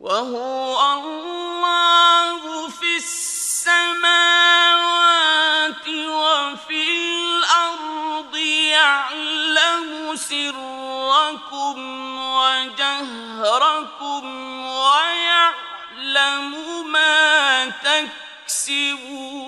وهو الله في السماوات وفي الأرض يعلم سركم وجهركم ويعلم ما تكسبون